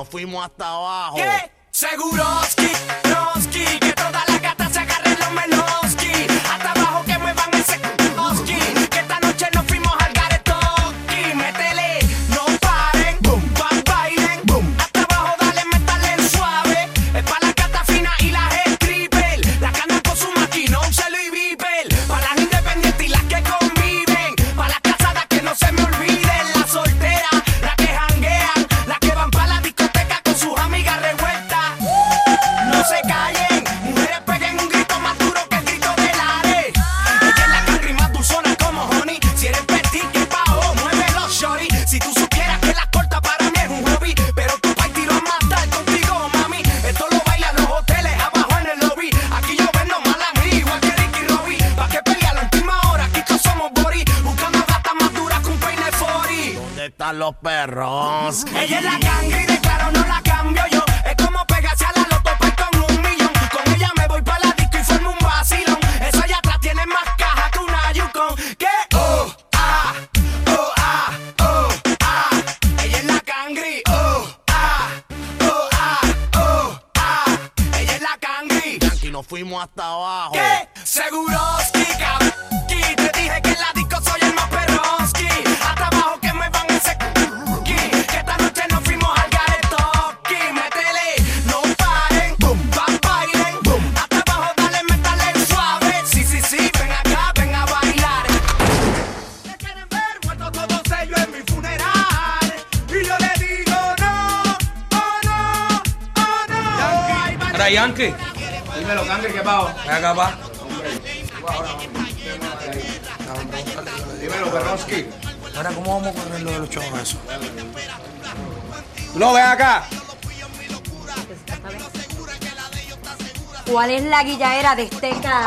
nos fuimos hasta abajo. ¿Qué? Seguroski, Roski, que todas las gatas se agarren los meloski. Hasta abajo que muevan ese Roski, que esta noche nos fuimos al garetoski. Métele, no paren, boom, bailen, boom. Hasta abajo dale, métale suave. Es pa' las gatas finas y las stripper, las que andan con su maquinón, celo y viper. Pa' las independientes y las que conviven, pa' las casadas que no se me olviden. Las solteras, las que janguean, las que van pa' la discoteca con sus amigas revueltas. No se callen, mujeres peguen un grito más duro que el grito del are. Ella es la cangri más dulzona como honey. Si eres petit, que bajo, muévelo, shorty. Si tú supieras que la corta para mí es un hobby, pero tu país tiro a matar contigo, mami. Esto lo bailan los hoteles, abajo en el lobby. Aquí yo vendo mal a mí, igual que Ricky Robbie. Pa' que pelea la última hora, aquí todos somos body. Buscando gatas más duras que un peine 40. ¿Dónde están los perros? Ella es la cangri, de claro no la cambio yo. Es como pegarse a la loto pues con 1 millón. Con ella me voy pa' la disco y formo un vacilón. Eso allá atrás tiene más caja que una Yukon. ¿Qué? Oh, ah, oh, ah, oh, ah. Ella es la cangri. Oh, ah, oh, ah, oh, ah. Ella es la cangri. Yankee, nos fuimos hasta abajo. ¿Qué? Seguroski, cabrón. Te dije que en la disco soy el más perroski. Hasta abajo que me van ese que esta noche nos fuimos al garetoski. Métele, no paren, boom, bailen, boom. Hasta abajo dale, métale suave. Sí, ven acá, ven a bailar. ¿Qué quieren ver? Muerto todos ellos en mi funeral. Y yo le digo no, oh no, oh no. Ahora, Yankee. Dímelo, Cangri, ¿qué pago? Ven acá, pa. Dímelo, Perroski. Ahora, ¿cómo vamos a correr lo de los chavos eso? No, ven acá. ¿Cuál es la guillaera de este ca...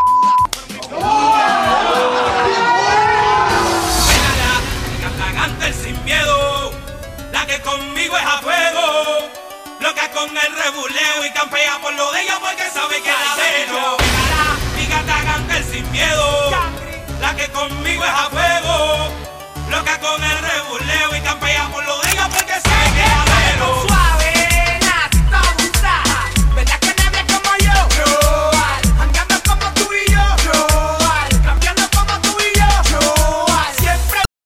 Cantante sin miedo, la que conmigo es a fuego, loca con el rebuleo y campea por lo de ella porque sabe que la dejo. Mi gata canta sin miedo, la que conmigo es a fuego,